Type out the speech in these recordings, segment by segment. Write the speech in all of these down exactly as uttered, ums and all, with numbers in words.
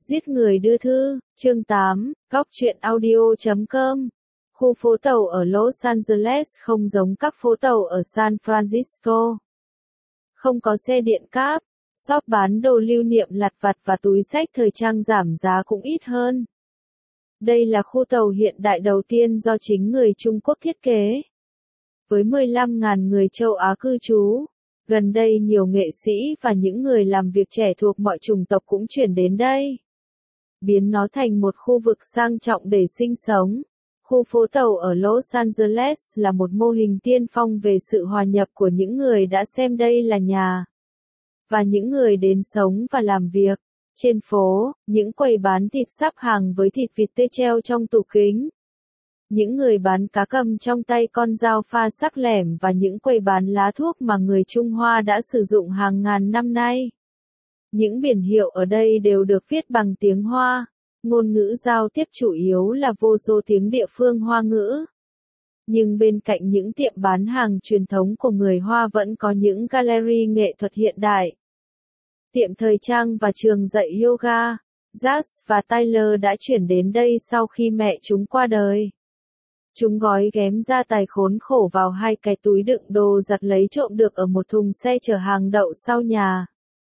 Giết người đưa thư, chương tám, góc truyện audio chấm com. Khu phố tàu ở Los Angeles không giống các phố tàu ở San Francisco. Không có xe điện cáp, shop bán đồ lưu niệm lặt vặt và túi xách thời trang giảm giá cũng ít hơn. Đây là khu tàu hiện đại đầu tiên do chính người Trung Quốc thiết kế. Với mười lăm nghìn người châu Á cư trú, gần đây nhiều nghệ sĩ và những người làm việc trẻ thuộc mọi chủng tộc cũng chuyển đến đây, biến nó thành một khu vực sang trọng để sinh sống. Khu phố tàu ở Los Angeles là một mô hình tiên phong về sự hòa nhập của những người đã xem đây là nhà, và những người đến sống và làm việc. Trên phố, những quầy bán thịt sắp hàng với thịt vịt tê treo trong tủ kính. Những người bán cá cầm trong tay con dao pha sắc lẻm và những quầy bán lá thuốc mà người Trung Hoa đã sử dụng hàng ngàn năm nay. Những biển hiệu ở đây đều được viết bằng tiếng Hoa. Ngôn ngữ giao tiếp chủ yếu là vô số tiếng địa phương Hoa ngữ. Nhưng bên cạnh những tiệm bán hàng truyền thống của người Hoa vẫn có những gallery nghệ thuật hiện đại, tiệm thời trang và trường dạy yoga. Jazz và Tyler đã chuyển đến đây sau khi mẹ chúng qua đời. Chúng gói ghém gia tài khốn khổ vào hai cái túi đựng đồ giặt lấy trộm được ở một thùng xe chở hàng đậu sau nhà,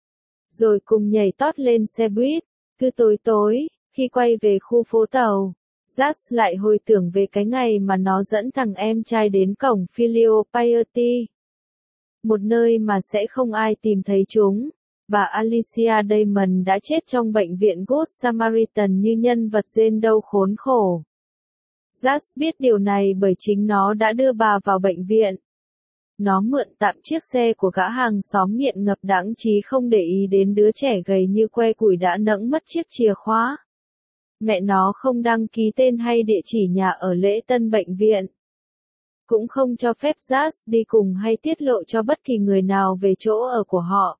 rồi cùng nhảy tót lên xe buýt. Cứ tối tối, khi quay về khu phố tàu, Jazz lại hồi tưởng về cái ngày mà nó dẫn thằng em trai đến cổng Filial Piety, một nơi mà sẽ không ai tìm thấy chúng. Bà Alicia Damon đã chết trong bệnh viện Good Samaritan như nhân vật rên đau khốn khổ. Jazz biết điều này bởi chính nó đã đưa bà vào bệnh viện. Nó mượn tạm chiếc xe của gã hàng xóm nghiện ngập đãng chí không để ý đến đứa trẻ gầy như que củi đã nẫng mất chiếc chìa khóa. Mẹ nó không đăng ký tên hay địa chỉ nhà ở lễ tân bệnh viện, cũng không cho phép Jazz đi cùng hay tiết lộ cho bất kỳ người nào về chỗ ở của họ.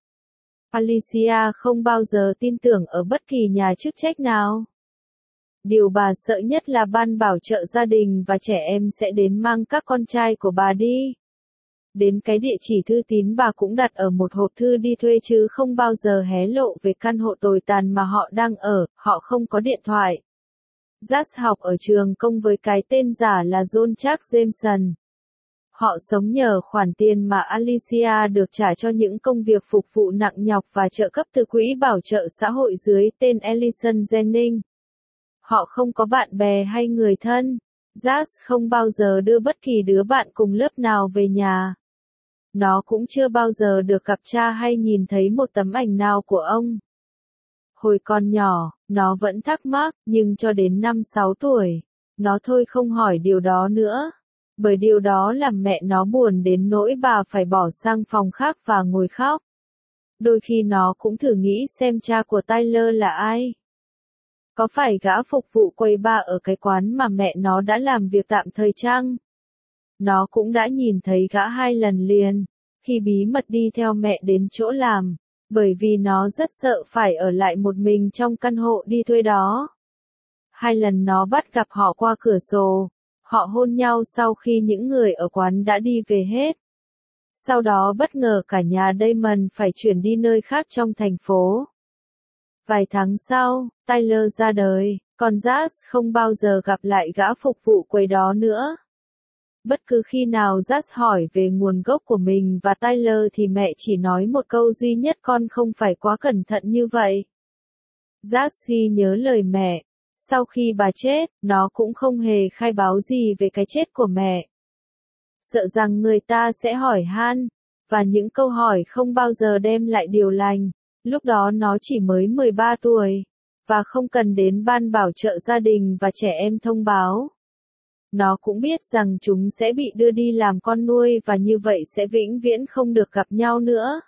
Alicia không bao giờ tin tưởng ở bất kỳ nhà chức trách nào. Điều bà sợ nhất là ban bảo trợ gia đình và trẻ em sẽ đến mang các con trai của bà đi. Đến cái địa chỉ thư tín bà cũng đặt ở một hộp thư đi thuê chứ không bao giờ hé lộ về căn hộ tồi tàn mà họ đang ở. Họ không có điện thoại. Jazz học ở trường công với cái tên giả là John Chuck Jameson. Họ sống nhờ khoản tiền mà Alicia được trả cho những công việc phục vụ nặng nhọc và trợ cấp từ quỹ bảo trợ xã hội dưới tên Ellison Jennings. Họ không có bạn bè hay người thân. Jazz không bao giờ đưa bất kỳ đứa bạn cùng lớp nào về nhà. Nó cũng chưa bao giờ được gặp cha hay nhìn thấy một tấm ảnh nào của ông. Hồi còn nhỏ, nó vẫn thắc mắc, nhưng cho đến năm sáu tuổi, nó thôi không hỏi điều đó nữa. Bởi điều đó làm mẹ nó buồn đến nỗi bà phải bỏ sang phòng khác và ngồi khóc. Đôi khi nó cũng thử nghĩ xem cha của Tyler là ai. Có phải gã phục vụ quầy bar ở cái quán mà mẹ nó đã làm việc tạm thời chăng? Nó cũng đã nhìn thấy gã hai lần liền, khi bí mật đi theo mẹ đến chỗ làm, bởi vì nó rất sợ phải ở lại một mình trong căn hộ đi thuê đó. Hai lần nó bắt gặp họ qua cửa sổ. Họ hôn nhau sau khi những người ở quán đã đi về hết. Sau đó bất ngờ cả nhà Damon phải chuyển đi nơi khác trong thành phố. Vài tháng sau, Tyler ra đời, còn Jazz không bao giờ gặp lại gã phục vụ quầy đó nữa. Bất cứ khi nào Jazz hỏi về nguồn gốc của mình và Tyler thì mẹ chỉ nói một câu duy nhất: con không phải quá cẩn thận như vậy. Jazz ghi nhớ lời mẹ. Sau khi bà chết, nó cũng không hề khai báo gì về cái chết của mẹ. Sợ rằng người ta sẽ hỏi han, và những câu hỏi không bao giờ đem lại điều lành. Lúc đó nó chỉ mới mười ba tuổi, và không cần đến ban bảo trợ gia đình và trẻ em thông báo. Nó cũng biết rằng chúng sẽ bị đưa đi làm con nuôi và như vậy sẽ vĩnh viễn không được gặp nhau nữa.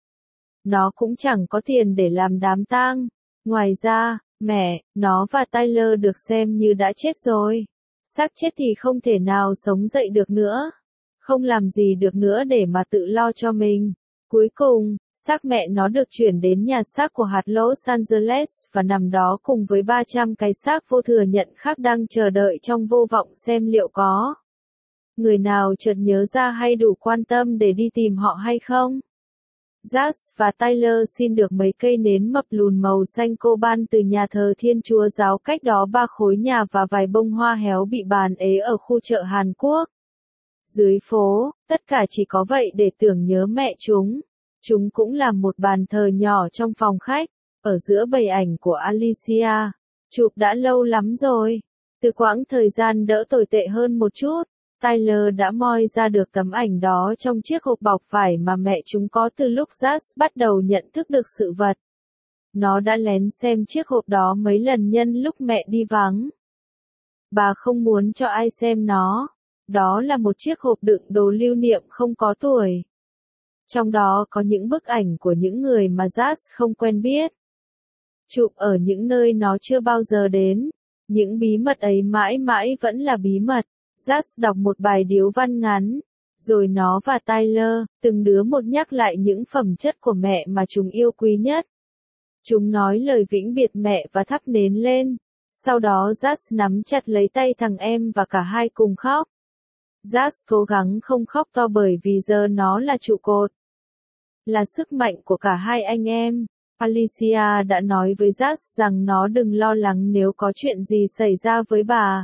Nó cũng chẳng có tiền để làm đám tang. Ngoài ra, mẹ, nó và Tyler được xem như đã chết rồi. Xác chết thì không thể nào sống dậy được nữa. Không làm gì được nữa để mà tự lo cho mình. Cuối cùng, xác mẹ nó được chuyển đến nhà xác của hạt Los Angeles và nằm đó cùng với ba trăm cái xác vô thừa nhận khác đang chờ đợi trong vô vọng xem liệu có người nào chợt nhớ ra hay đủ quan tâm để đi tìm họ hay không. Jas và Tyler xin được mấy cây nến mập lùn màu xanh coban từ nhà thờ Thiên Chúa Giáo cách đó ba khối nhà và vài bông hoa héo bị bàn ế ở khu chợ Hàn Quốc. Dưới phố, tất cả chỉ có vậy để tưởng nhớ mẹ chúng. Chúng cũng làm một bàn thờ nhỏ trong phòng khách, ở giữa bầy ảnh của Alicia. Chụp đã lâu lắm rồi. Từ quãng thời gian đỡ tồi tệ hơn một chút, Tyler đã moi ra được tấm ảnh đó trong chiếc hộp bọc vải mà mẹ chúng có từ lúc Jas bắt đầu nhận thức được sự vật. Nó đã lén xem chiếc hộp đó mấy lần nhân lúc mẹ đi vắng. Bà không muốn cho ai xem nó. Đó là một chiếc hộp đựng đồ lưu niệm không có tuổi. Trong đó có những bức ảnh của những người mà Jas không quen biết. Chụp ở những nơi nó chưa bao giờ đến. Những bí mật ấy mãi mãi vẫn là bí mật. Jas đọc một bài điếu văn ngắn. Rồi nó và Tyler, từng đứa một nhắc lại những phẩm chất của mẹ mà chúng yêu quý nhất. Chúng nói lời vĩnh biệt mẹ và thắp nến lên. Sau đó Jas nắm chặt lấy tay thằng em và cả hai cùng khóc. Jas cố gắng không khóc to bởi vì giờ nó là trụ cột. Là sức mạnh của cả hai anh em. Alicia đã nói với Jas rằng nó đừng lo lắng nếu có chuyện gì xảy ra với bà.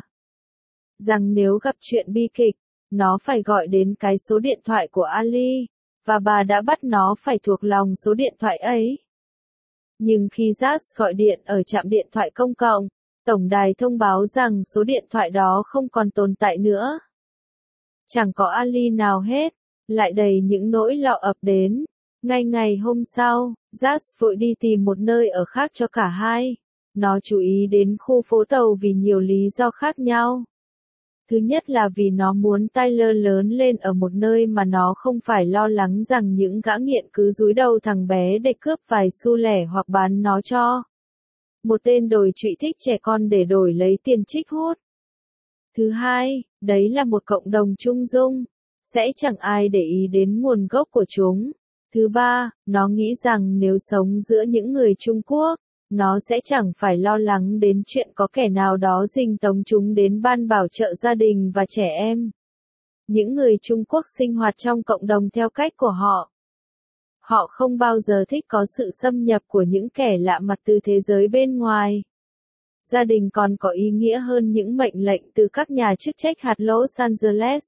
Rằng nếu gặp chuyện bi kịch, nó phải gọi đến cái số điện thoại của Ali, và bà đã bắt nó phải thuộc lòng số điện thoại ấy. Nhưng khi Jas gọi điện ở trạm điện thoại công cộng, tổng đài thông báo rằng số điện thoại đó không còn tồn tại nữa. Chẳng có Ali nào hết, lại đầy những nỗi lo ập đến. Ngay ngày hôm sau, Jas vội đi tìm một nơi ở khác cho cả hai. Nó chú ý đến khu phố tàu vì nhiều lý do khác nhau. Thứ nhất là vì nó muốn Tyler lớn lên ở một nơi mà nó không phải lo lắng rằng những gã nghiện cứ dúi đầu thằng bé để cướp vài xu lẻ hoặc bán nó cho một tên đồi trụy thích trẻ con để đổi lấy tiền trích hút. Thứ hai, đấy là một cộng đồng trung dung, sẽ chẳng ai để ý đến nguồn gốc của chúng. Thứ ba, nó nghĩ rằng nếu sống giữa những người Trung Quốc, nó sẽ chẳng phải lo lắng đến chuyện có kẻ nào đó rình tống chúng đến ban bảo trợ gia đình và trẻ em. Những người Trung Quốc sinh hoạt trong cộng đồng theo cách của họ. Họ không bao giờ thích có sự xâm nhập của những kẻ lạ mặt từ thế giới bên ngoài. Gia đình còn có ý nghĩa hơn những mệnh lệnh từ các nhà chức trách hạt Los Angeles.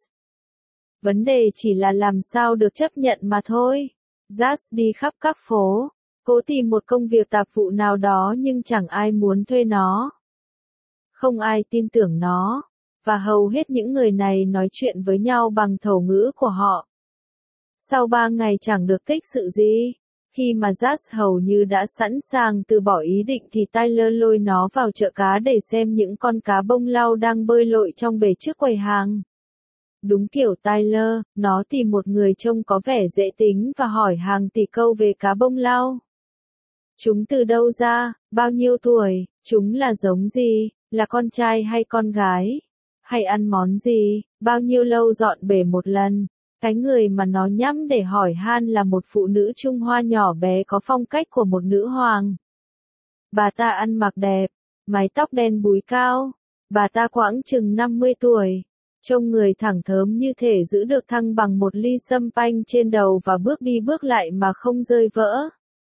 Vấn đề chỉ là làm sao được chấp nhận mà thôi. Jas đi khắp các phố, cố tìm một công việc tạp vụ nào đó nhưng chẳng ai muốn thuê nó. Không ai tin tưởng nó, và hầu hết những người này nói chuyện với nhau bằng thổ ngữ của họ. Sau ba ngày chẳng được tích sự gì, khi mà Jas hầu như đã sẵn sàng từ bỏ ý định thì Tyler lôi nó vào chợ cá để xem những con cá bông lau đang bơi lội trong bể trước quầy hàng. Đúng kiểu Tyler, nó tìm một người trông có vẻ dễ tính và hỏi hàng tỷ câu về cá bông lau. Chúng từ đâu ra, bao nhiêu tuổi, chúng là giống gì, là con trai hay con gái, hay ăn món gì, bao nhiêu lâu dọn bể một lần. Cái người mà nó nhắm để hỏi han là một phụ nữ Trung Hoa nhỏ bé có phong cách của một nữ hoàng. Bà ta ăn mặc đẹp, mái tóc đen búi cao, bà ta khoảng chừng năm mươi tuổi. Trông người thẳng thớm như thể giữ được thăng bằng một ly sâm panh trên đầu và bước đi bước lại mà không rơi vỡ.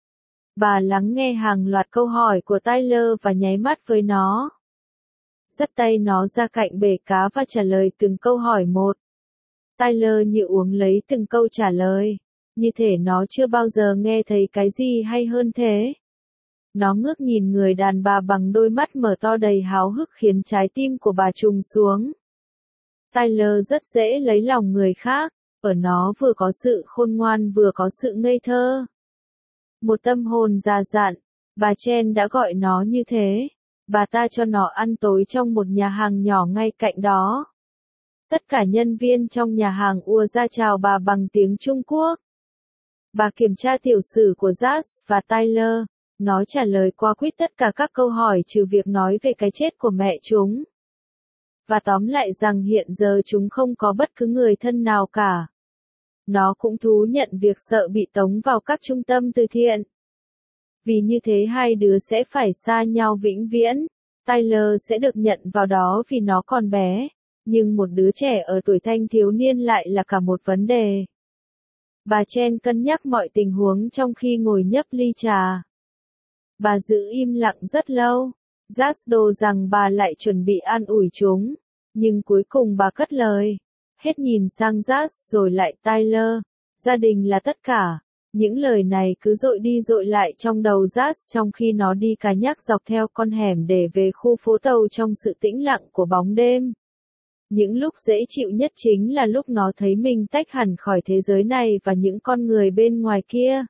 Bà lắng nghe hàng loạt câu hỏi của Tyler và nháy mắt với nó. Dắt tay nó ra cạnh bể cá và trả lời từng câu hỏi một. Tyler như uống lấy từng câu trả lời, như thể nó chưa bao giờ nghe thấy cái gì hay hơn thế. Nó ngước nhìn người đàn bà bằng đôi mắt mở to đầy háo hức khiến trái tim của bà trùng xuống. Tyler rất dễ lấy lòng người khác, ở nó vừa có sự khôn ngoan vừa có sự ngây thơ. Một tâm hồn già dặn, bà Chen đã gọi nó như thế. Bà ta cho nó ăn tối trong một nhà hàng nhỏ ngay cạnh đó. Tất cả nhân viên trong nhà hàng ùa ra chào bà bằng tiếng Trung Quốc. Bà kiểm tra tiểu sử của Jas và Tyler. Nó trả lời qua quýt tất cả các câu hỏi trừ việc nói về cái chết của mẹ chúng. Và tóm lại rằng hiện giờ chúng không có bất cứ người thân nào cả. Nó cũng thú nhận việc sợ bị tống vào các trung tâm từ thiện. Vì như thế hai đứa sẽ phải xa nhau vĩnh viễn. Tyler sẽ được nhận vào đó vì nó còn bé. Nhưng một đứa trẻ ở tuổi thanh thiếu niên lại là cả một vấn đề. Bà Chen cân nhắc mọi tình huống trong khi ngồi nhấp ly trà. Bà giữ im lặng rất lâu. Jas đồ rằng bà lại chuẩn bị an ủi chúng. Nhưng cuối cùng bà cất lời. Hết nhìn sang Jas rồi lại Tyler. Gia đình là tất cả. Những lời này cứ dội đi dội lại trong đầu Jas trong khi nó đi cà nhắc dọc theo con hẻm để về khu phố tàu trong sự tĩnh lặng của bóng đêm. Những lúc dễ chịu nhất chính là lúc nó thấy mình tách hẳn khỏi thế giới này và những con người bên ngoài kia.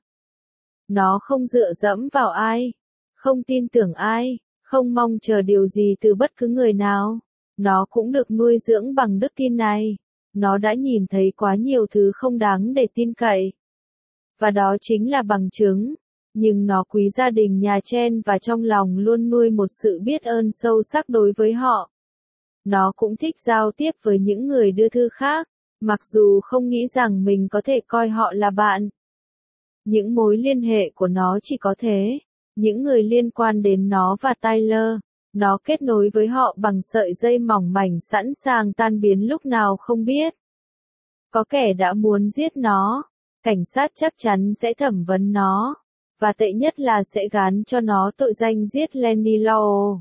Nó không dựa dẫm vào ai, không tin tưởng ai, không mong chờ điều gì từ bất cứ người nào. Nó cũng được nuôi dưỡng bằng đức tin này. Nó đã nhìn thấy quá nhiều thứ không đáng để tin cậy. Và đó chính là bằng chứng. Nhưng nó quý gia đình nhà Chen và trong lòng luôn nuôi một sự biết ơn sâu sắc đối với họ. Nó cũng thích giao tiếp với những người đưa thư khác, mặc dù không nghĩ rằng mình có thể coi họ là bạn. Những mối liên hệ của nó chỉ có thế. Những người liên quan đến nó và Tyler, nó kết nối với họ bằng sợi dây mỏng mảnh sẵn sàng tan biến lúc nào không biết. Có kẻ đã muốn giết nó, cảnh sát chắc chắn sẽ thẩm vấn nó, và tệ nhất là sẽ gán cho nó tội danh giết Lenny Lowell.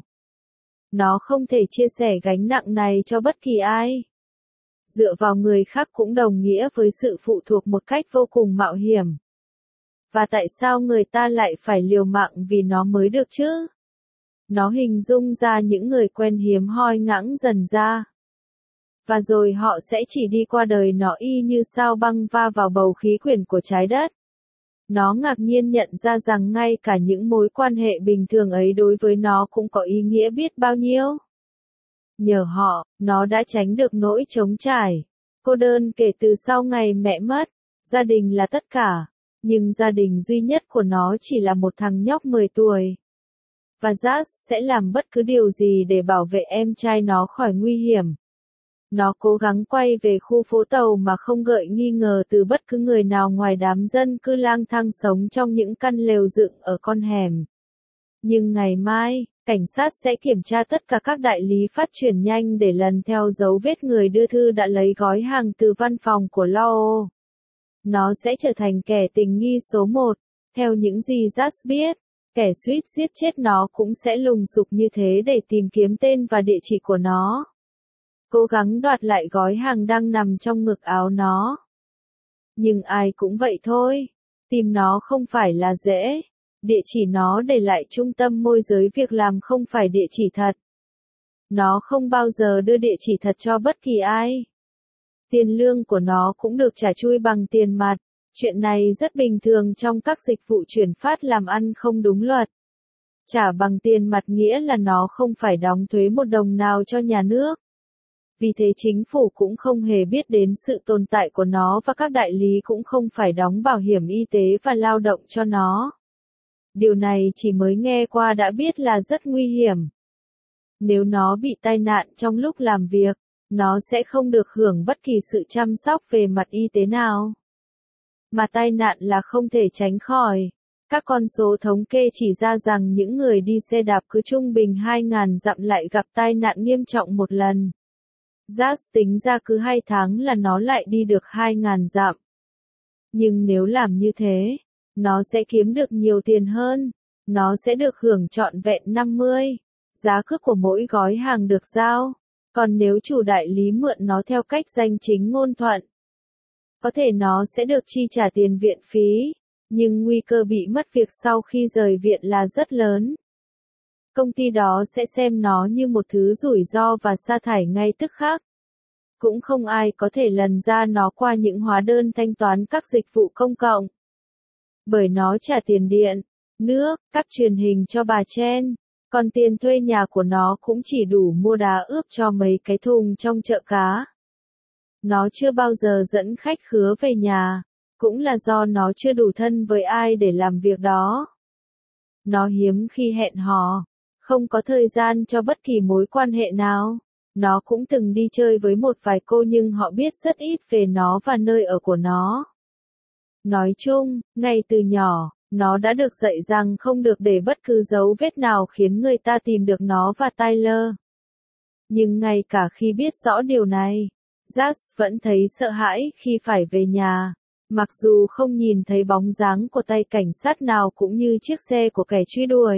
Nó không thể chia sẻ gánh nặng này cho bất kỳ ai. Dựa vào người khác cũng đồng nghĩa với sự phụ thuộc một cách vô cùng mạo hiểm. Và tại sao người ta lại phải liều mạng vì nó mới được chứ? Nó hình dung ra những người quen hiếm hoi ngãng dần ra. Và rồi họ sẽ chỉ đi qua đời nó y như sao băng va vào bầu khí quyển của trái đất. Nó ngạc nhiên nhận ra rằng ngay cả những mối quan hệ bình thường ấy đối với nó cũng có ý nghĩa biết bao nhiêu. Nhờ họ, nó đã tránh được nỗi trống trải, cô đơn kể từ sau ngày mẹ mất. Gia đình là tất cả, nhưng gia đình duy nhất của nó chỉ là một thằng nhóc mười tuổi. Và Jas sẽ làm bất cứ điều gì để bảo vệ em trai nó khỏi nguy hiểm. Nó cố gắng quay về khu phố tàu mà không gợi nghi ngờ từ bất cứ người nào ngoài đám dân cư lang thang sống trong những căn lều dựng ở con hẻm. Nhưng ngày mai, cảnh sát sẽ kiểm tra tất cả các đại lý phát chuyển nhanh để lần theo dấu vết người đưa thư đã lấy gói hàng từ văn phòng của Lowell. Nó sẽ trở thành kẻ tình nghi số một, theo những gì Jas biết. Kẻ suýt giết chết nó cũng sẽ lùng sục như thế để tìm kiếm tên và địa chỉ của nó. Cố gắng đoạt lại gói hàng đang nằm trong ngực áo nó. Nhưng ai cũng vậy thôi. Tìm nó không phải là dễ. Địa chỉ nó để lại trung tâm môi giới việc làm không phải địa chỉ thật. Nó không bao giờ đưa địa chỉ thật cho bất kỳ ai. Tiền lương của nó cũng được trả chui bằng tiền mặt. Chuyện này rất bình thường trong các dịch vụ chuyển phát làm ăn không đúng luật. Trả bằng tiền mặt nghĩa là nó không phải đóng thuế một đồng nào cho nhà nước. Vì thế chính phủ cũng không hề biết đến sự tồn tại của nó và các đại lý cũng không phải đóng bảo hiểm y tế và lao động cho nó. Điều này chỉ mới nghe qua đã biết là rất nguy hiểm. Nếu nó bị tai nạn trong lúc làm việc, nó sẽ không được hưởng bất kỳ sự chăm sóc về mặt y tế nào. Mà tai nạn là không thể tránh khỏi. Các con số thống kê chỉ ra rằng những người đi xe đạp cứ trung bình hai nghìn dặm lại gặp tai nạn nghiêm trọng một lần. Jas tính ra cứ hai tháng là nó lại đi được hai nghìn dặm. Nhưng nếu làm như thế, nó sẽ kiếm được nhiều tiền hơn. Nó sẽ được hưởng trọn vẹn năm mươi giá cước của mỗi gói hàng được giao. Còn nếu chủ đại lý mượn nó theo cách danh chính ngôn thuận, có thể nó sẽ được chi trả tiền viện phí, nhưng nguy cơ bị mất việc sau khi rời viện là rất lớn. Công ty đó sẽ xem nó như một thứ rủi ro và sa thải ngay tức khắc. Cũng không ai có thể lần ra nó qua những hóa đơn thanh toán các dịch vụ công cộng. Bởi nó trả tiền điện, nước, cáp truyền hình cho bà Chen, còn tiền thuê nhà của nó cũng chỉ đủ mua đá ướp cho mấy cái thùng trong chợ cá. Nó chưa bao giờ dẫn khách khứa về nhà, cũng là do nó chưa đủ thân với ai để làm việc đó. Nó hiếm khi hẹn hò, không có thời gian cho bất kỳ mối quan hệ nào. Nó cũng từng đi chơi với một vài cô nhưng họ biết rất ít về nó và nơi ở của nó. Nói chung, ngay từ nhỏ, nó đã được dạy rằng không được để bất cứ dấu vết nào khiến người ta tìm được nó và Tyler. Nhưng ngay cả khi biết rõ điều này, Jas vẫn thấy sợ hãi khi phải về nhà. Mặc dù không nhìn thấy bóng dáng của tay cảnh sát nào cũng như chiếc xe của kẻ truy đuổi,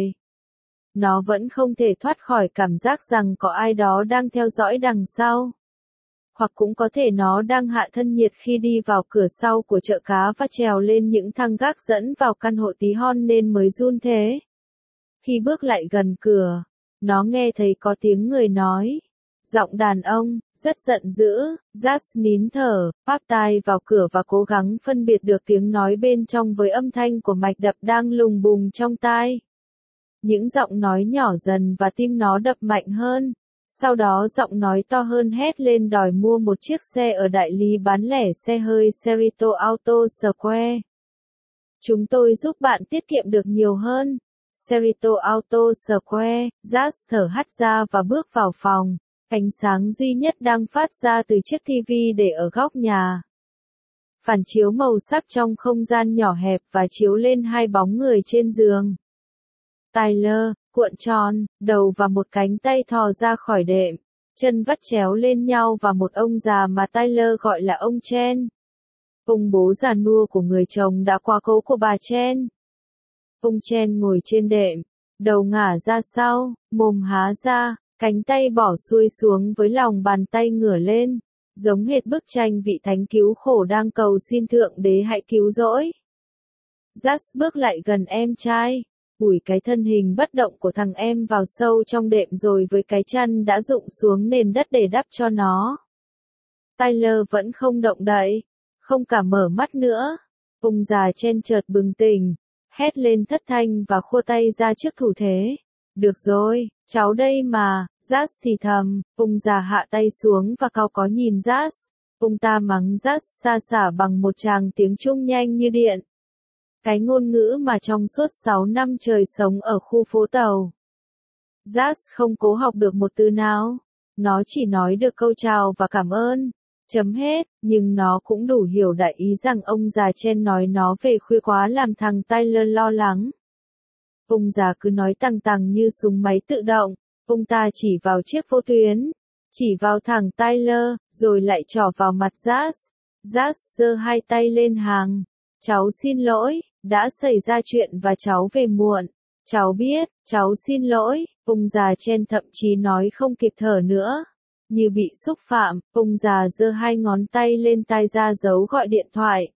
nó vẫn không thể thoát khỏi cảm giác rằng có ai đó đang theo dõi đằng sau. Hoặc cũng có thể nó đang hạ thân nhiệt khi đi vào cửa sau của chợ cá và trèo lên những thang gác dẫn vào căn hộ tí hon nên mới run thế. Khi bước lại gần cửa, nó nghe thấy có tiếng người nói. Giọng đàn ông, rất giận dữ, Jas nín thở, áp tai vào cửa và cố gắng phân biệt được tiếng nói bên trong với âm thanh của mạch đập đang lùng bùng trong tai. Những giọng nói nhỏ dần và tim nó đập mạnh hơn. Sau đó giọng nói to hơn hét lên đòi mua một chiếc xe ở đại lý bán lẻ xe hơi Cerrito Auto Square. Chúng tôi giúp bạn tiết kiệm được nhiều hơn. Cerrito Auto Square, Jas thở hắt ra và bước vào phòng. Ánh sáng duy nhất đang phát ra từ chiếc ti vi để ở góc nhà. Phản chiếu màu sắc trong không gian nhỏ hẹp và chiếu lên hai bóng người trên giường. Tyler, cuộn tròn, đầu và một cánh tay thò ra khỏi đệm, chân vắt chéo lên nhau và một ông già mà Tyler gọi là ông Chen. Ông bố già nua của người chồng đã qua cố của bà Chen. Ông Chen ngồi trên đệm, đầu ngả ra sau, mồm há ra, cánh tay bỏ xuôi xuống với lòng bàn tay ngửa lên, giống hệt bức tranh vị thánh cứu khổ đang cầu xin Thượng Đế hãy cứu rỗi. Jas bước lại gần em trai, ủi cái thân hình bất động của thằng em vào sâu trong đệm rồi với cái chân đã rụng xuống nền đất để đắp cho nó. Tyler vẫn không động đậy, không cả mở mắt nữa. Ông già Chen chợt bừng tỉnh, hét lên thất thanh và khua tay ra trước thủ thế. Được rồi, cháu đây mà, Jas thì thầm, ông già hạ tay xuống và cau có nhìn Jas. Ông ta mắng Jas xa xả bằng một tràng tiếng Trung nhanh như điện. Cái ngôn ngữ mà trong suốt sáu năm trời sống ở khu phố tàu. Jas không cố học được một từ nào. Nó chỉ nói được câu chào và cảm ơn. Chấm hết, nhưng nó cũng đủ hiểu đại ý rằng ông già Chen nói nó về khuya quá làm thằng Tyler lo lắng. Ông già cứ nói tằng tằng như súng máy tự động. Ông ta chỉ vào chiếc vô tuyến, chỉ vào thằng Tyler, rồi lại trỏ vào mặt Jas. Jas giơ hai tay lên hàng. Cháu xin lỗi, đã xảy ra chuyện và cháu về muộn. Cháu biết, cháu xin lỗi. Ông già Chen thậm chí nói không kịp thở nữa. Như bị xúc phạm, ông già giơ hai ngón tay lên tai ra dấu gọi điện thoại.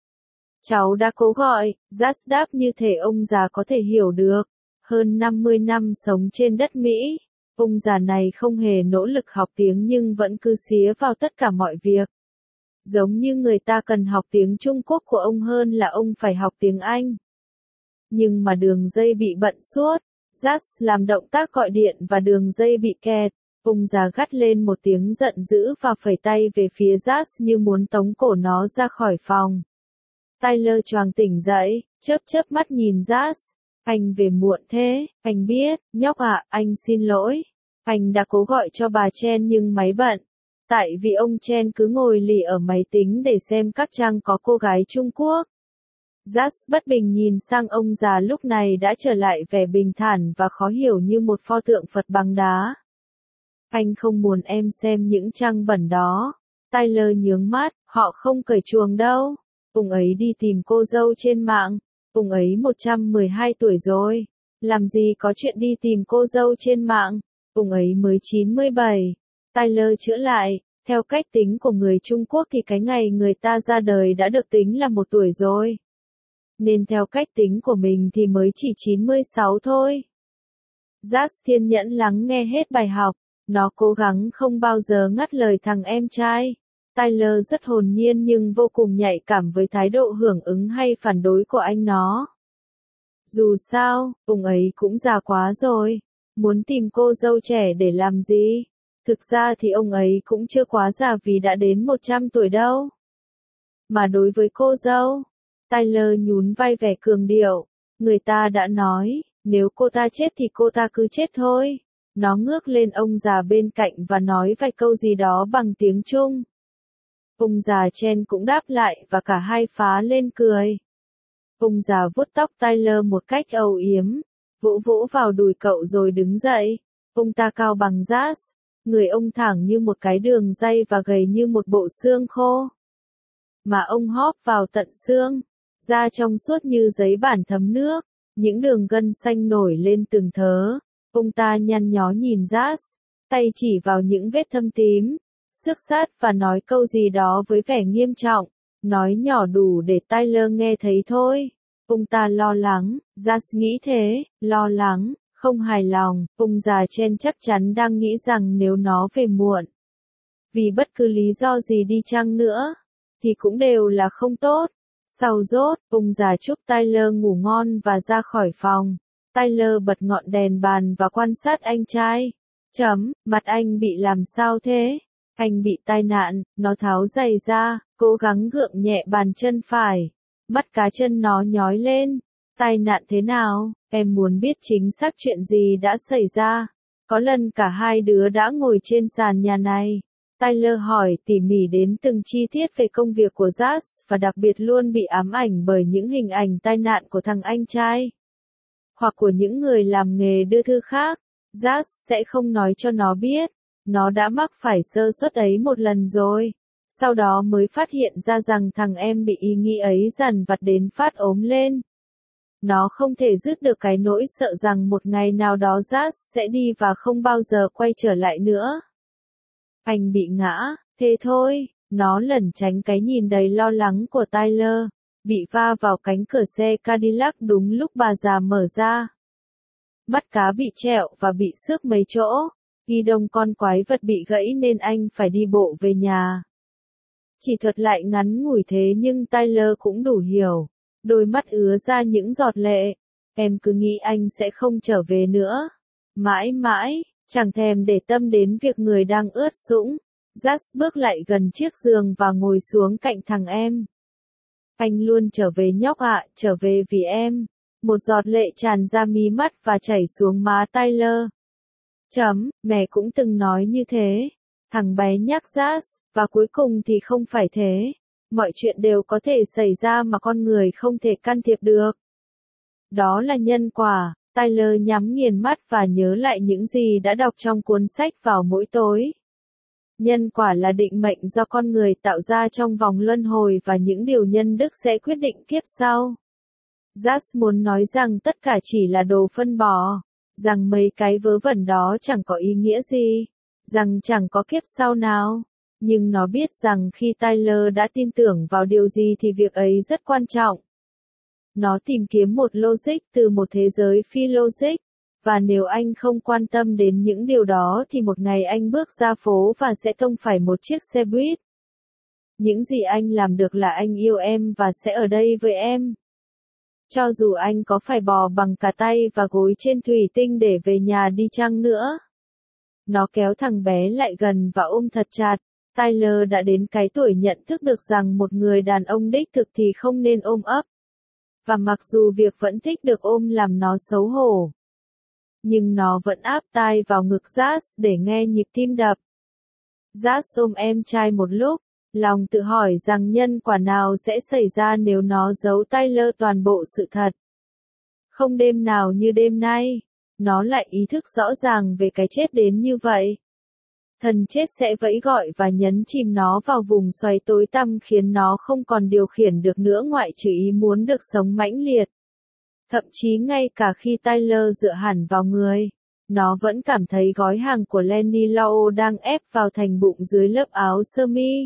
Cháu đã cố gọi, Jas đáp như thể ông già có thể hiểu được. Hơn năm mươi năm sống trên đất Mỹ, ông già này không hề nỗ lực học tiếng nhưng vẫn cứ xía vào tất cả mọi việc. Giống như người ta cần học tiếng Trung Quốc của ông hơn là ông phải học tiếng Anh. Nhưng mà đường dây bị bận suốt, Jas làm động tác gọi điện và đường dây bị kẹt. Ông già gắt lên một tiếng giận dữ và phẩy tay về phía Jas như muốn tống cổ nó ra khỏi phòng. Tyler choàng tỉnh dậy, chớp chớp mắt nhìn Jas. Anh về muộn thế, anh biết, nhóc ạ, anh xin lỗi. Anh đã cố gọi cho bà Chen nhưng máy bận. Tại vì ông Chen cứ ngồi lì ở máy tính để xem các trang có cô gái Trung Quốc. Jas bất bình nhìn sang ông già lúc này đã trở lại vẻ bình thản và khó hiểu như một pho tượng Phật bằng đá. Anh không muốn em xem những trang bẩn đó. Tyler nhướng mắt, họ không cởi chuồng đâu. Ông ấy đi tìm cô dâu trên mạng. Ông ấy một trăm mười hai tuổi rồi. Làm gì có chuyện đi tìm cô dâu trên mạng. Ông ấy mới chín mươi bảy. Tyler chữa lại. Theo cách tính của người Trung Quốc thì cái ngày người ta ra đời đã được tính là một tuổi rồi. Nên theo cách tính của mình thì mới chỉ chín mươi sáu thôi. Jas kiên nhẫn lắng nghe hết bài học. Nó cố gắng không bao giờ ngắt lời thằng em trai. Tyler rất hồn nhiên nhưng vô cùng nhạy cảm với thái độ hưởng ứng hay phản đối của anh nó. Dù sao, ông ấy cũng già quá rồi. Muốn tìm cô dâu trẻ để làm gì? Thực ra thì ông ấy cũng chưa quá già vì đã đến một trăm tuổi đâu. Mà đối với cô dâu, Tyler nhún vai vẻ cường điệu. Người ta đã nói, nếu cô ta chết thì cô ta cứ chết thôi. Nó ngước lên ông già bên cạnh và nói vài câu gì đó bằng tiếng Trung. Ông già Chen cũng đáp lại và cả hai phá lên cười. Ông già vuốt tóc Tyler một cách âu yếm, vỗ vỗ vào đùi cậu rồi đứng dậy. Ông ta cao bằng Jas, người ông thẳng như một cái đường ray và gầy như một bộ xương khô. mà ông hóp vào tận xương, da trong suốt như giấy bản thấm nước, những đường gân xanh nổi lên từng thớ. Ông ta nhăn nhó nhìn Jazz, tay chỉ vào những vết thâm tím, xước sát và nói câu gì đó với vẻ nghiêm trọng, nói nhỏ đủ để Tyler nghe thấy thôi. Ông ta lo lắng, Jazz nghĩ thế, lo lắng, không hài lòng, ông già Chen chắc chắn đang nghĩ rằng nếu nó về muộn, vì bất cứ lý do gì đi chăng nữa, thì cũng đều là không tốt. Sau rốt, ông già chúc Tyler ngủ ngon và ra khỏi phòng. Tyler bật ngọn đèn bàn và quan sát anh trai. Chấm, mặt anh bị làm sao thế? Anh bị tai nạn, nó tháo giày ra, cố gắng gượng nhẹ bàn chân phải. Mắt cá chân nó nhói lên. Tai nạn thế nào? Em muốn biết chính xác chuyện gì đã xảy ra. Có lần cả hai đứa đã ngồi trên sàn nhà này. Tyler hỏi tỉ mỉ đến từng chi tiết về công việc của Jazz và đặc biệt luôn bị ám ảnh bởi những hình ảnh tai nạn của thằng anh trai. Hoặc của những người làm nghề đưa thư khác. Jazz sẽ không nói cho nó biết. Nó đã mắc phải sơ suất ấy một lần rồi. Sau đó mới phát hiện ra rằng thằng em bị ý nghĩ ấy dằn vặt đến phát ốm lên. Nó không thể dứt được cái nỗi sợ rằng một ngày nào đó Jazz sẽ đi và không bao giờ quay trở lại nữa. Anh bị ngã, thế thôi, nó lẩn tránh cái nhìn đầy lo lắng của Tyler, bị va vào cánh cửa xe Cadillac đúng lúc bà già mở ra. Mắt cá bị trẹo và bị xước mấy chỗ, ghi đông con quái vật bị gãy nên anh phải đi bộ về nhà. Chỉ thuật lại ngắn ngủi thế nhưng Tyler cũng đủ hiểu, đôi mắt ứa ra những giọt lệ. Em cứ nghĩ anh sẽ không trở về nữa. Mãi mãi. Chẳng thèm để tâm đến việc người đang ướt sũng. Jazz bước lại gần chiếc giường và ngồi xuống cạnh thằng em. Anh luôn trở về nhóc ạ, trở về vì em. Một giọt lệ tràn ra mí mắt và chảy xuống má Tyler. Chấm, mẹ cũng từng nói như thế. Thằng bé nhắc Jazz, và cuối cùng thì không phải thế. Mọi chuyện đều có thể xảy ra mà con người không thể can thiệp được. Đó là nhân quả. Tyler nhắm nghiền mắt và nhớ lại những gì đã đọc trong cuốn sách vào mỗi tối. Nhân quả là định mệnh do con người tạo ra trong vòng luân hồi và những điều nhân đức sẽ quyết định kiếp sau. Jazz muốn nói rằng tất cả chỉ là đồ phân bò, rằng mấy cái vớ vẩn đó chẳng có ý nghĩa gì, rằng chẳng có kiếp sau nào. Nhưng nó biết rằng khi Tyler đã tin tưởng vào điều gì thì việc ấy rất quan trọng. Nó tìm kiếm một logic từ một thế giới phi logic, và nếu anh không quan tâm đến những điều đó thì một ngày anh bước ra phố và sẽ tông phải một chiếc xe buýt. Những gì anh làm được là anh yêu em và sẽ ở đây với em. Cho dù anh có phải bò bằng cả tay và gối trên thủy tinh để về nhà đi chăng nữa. Nó kéo thằng bé lại gần và ôm thật chặt. Tyler đã đến cái tuổi nhận thức được rằng một người đàn ông đích thực thì không nên ôm ấp. Và mặc dù việc vẫn thích được ôm làm nó xấu hổ, nhưng nó vẫn áp tai vào ngực Jazz để nghe nhịp tim đập. Jazz ôm em trai một lúc, lòng tự hỏi rằng nhân quả nào sẽ xảy ra nếu nó giấu Tyler toàn bộ sự thật. Không đêm nào như đêm nay, nó lại ý thức rõ ràng về cái chết đến như vậy. Thần chết sẽ vẫy gọi và nhấn chìm nó vào vùng xoáy tối tăm khiến nó không còn điều khiển được nữa ngoại trừ ý muốn được sống mãnh liệt. Thậm chí ngay cả khi Tyler dựa hẳn vào người, nó vẫn cảm thấy gói hàng của Lenny Lau đang ép vào thành bụng dưới lớp áo sơ mi.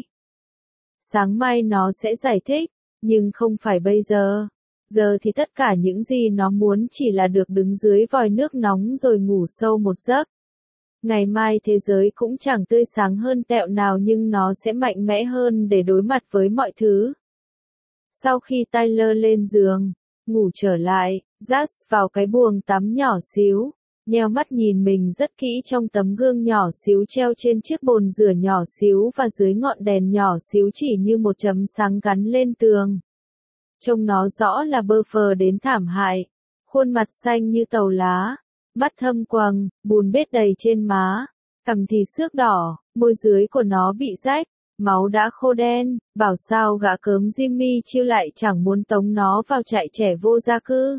Sáng mai nó sẽ giải thích, nhưng không phải bây giờ. Giờ thì tất cả những gì nó muốn chỉ là được đứng dưới vòi nước nóng rồi ngủ sâu một giấc. Ngày mai thế giới cũng chẳng tươi sáng hơn tẹo nào nhưng nó sẽ mạnh mẽ hơn để đối mặt với mọi thứ. Sau khi Tyler lên giường, ngủ trở lại, Jazz vào cái buồng tắm nhỏ xíu, nheo mắt nhìn mình rất kỹ trong tấm gương nhỏ xíu treo trên chiếc bồn rửa nhỏ xíu và dưới ngọn đèn nhỏ xíu chỉ như một chấm sáng gắn lên tường. Trông nó rõ là bơ phờ đến thảm hại, khuôn mặt xanh như tàu lá. Mắt thâm quầng, bùn bết đầy trên má, cằm thì xước đỏ, môi dưới của nó bị rách, máu đã khô đen, bảo sao gã cớm Jimmy chiêu lại chẳng muốn tống nó vào trại trẻ vô gia cư.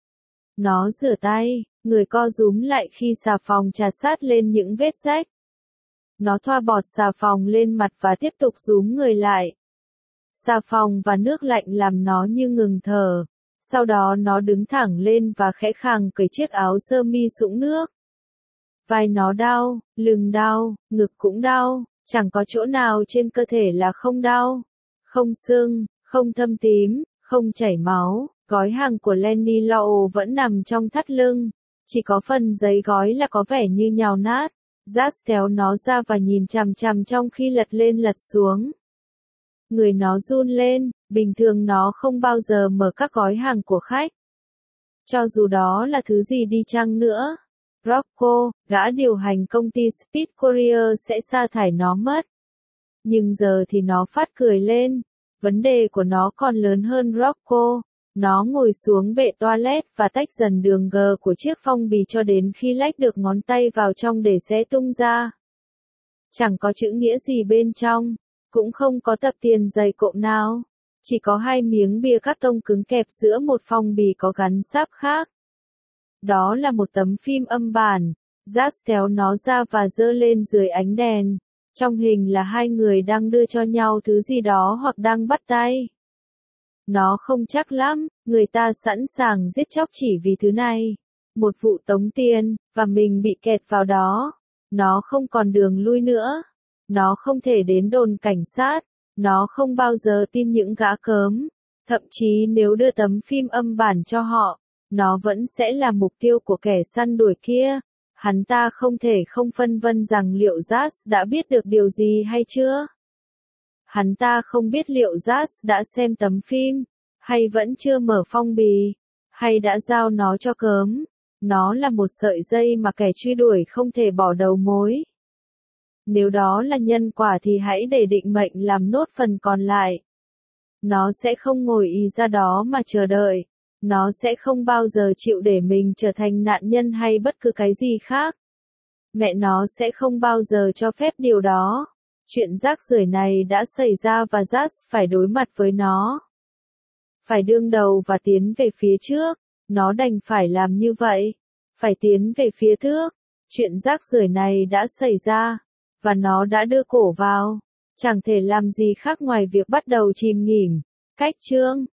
Nó rửa tay, người co rúm lại khi xà phòng trà sát lên những vết rách. Nó thoa bọt xà phòng lên mặt và tiếp tục rúm người lại. xà phòng và nước lạnh làm nó như ngừng thở. Sau đó nó đứng thẳng lên và khẽ khàng cởi chiếc áo sơ mi sũng nước. Vai nó đau, lưng đau, ngực cũng đau, chẳng có chỗ nào trên cơ thể là không đau. Không sưng, không thâm tím, không chảy máu, gói hàng của Lenny Law vẫn nằm trong thắt lưng. Chỉ có phần giấy gói là có vẻ như nhào nát. Jas kéo nó ra và nhìn chằm chằm trong khi lật lên lật xuống. Người nó run lên, bình thường nó không bao giờ mở các gói hàng của khách. Cho dù đó là thứ gì đi chăng nữa. Rocco, gã điều hành công ty Speed Courier sẽ sa thải nó mất. Nhưng giờ thì nó phát cười lên. Vấn đề của nó còn lớn hơn Rocco. Nó ngồi xuống bệ toilet và tách dần đường G của chiếc phong bì cho đến khi lách được ngón tay vào trong để xé tung ra. Chẳng có chữ nghĩa gì bên trong, cũng không có tập tiền dày cộm nào. Chỉ có hai miếng bìa cắt tông cứng kẹp giữa một phong bì có gắn sáp khác. Đó là một tấm phim âm bản. Jas kéo nó ra và giơ lên dưới ánh đèn. Trong hình là hai người đang đưa cho nhau thứ gì đó hoặc đang bắt tay. Nó không chắc lắm, người ta sẵn sàng giết chóc chỉ vì thứ này. Một vụ tống tiền, và mình bị kẹt vào đó. Nó không còn đường lui nữa. Nó không thể đến đồn cảnh sát. Nó không bao giờ tin những gã cớm. Thậm chí nếu đưa tấm phim âm bản cho họ, nó vẫn sẽ là mục tiêu của kẻ săn đuổi kia. Hắn ta không thể không phân vân rằng liệu Jas đã biết được điều gì hay chưa. Hắn ta không biết liệu Jas đã xem tấm phim, hay vẫn chưa mở phong bì, hay đã giao nó cho cớm. Nó là một sợi dây mà kẻ truy đuổi không thể bỏ đầu mối. Nếu đó là nhân quả thì hãy để định mệnh làm nốt phần còn lại. Nó sẽ không ngồi ì ra đó mà chờ đợi. Nó sẽ không bao giờ chịu để mình trở thành nạn nhân hay bất cứ cái gì khác. Mẹ nó sẽ không bao giờ cho phép điều đó. Chuyện rác rưởi này đã xảy ra và Jas phải đối mặt với nó. Phải đương đầu và tiến về phía trước. Nó đành phải làm như vậy. Phải tiến về phía trước. Chuyện rác rưởi này đã xảy ra. Và nó đã đưa cổ vào. Chẳng thể làm gì khác ngoài việc bắt đầu chìm nghỉm. Cách chương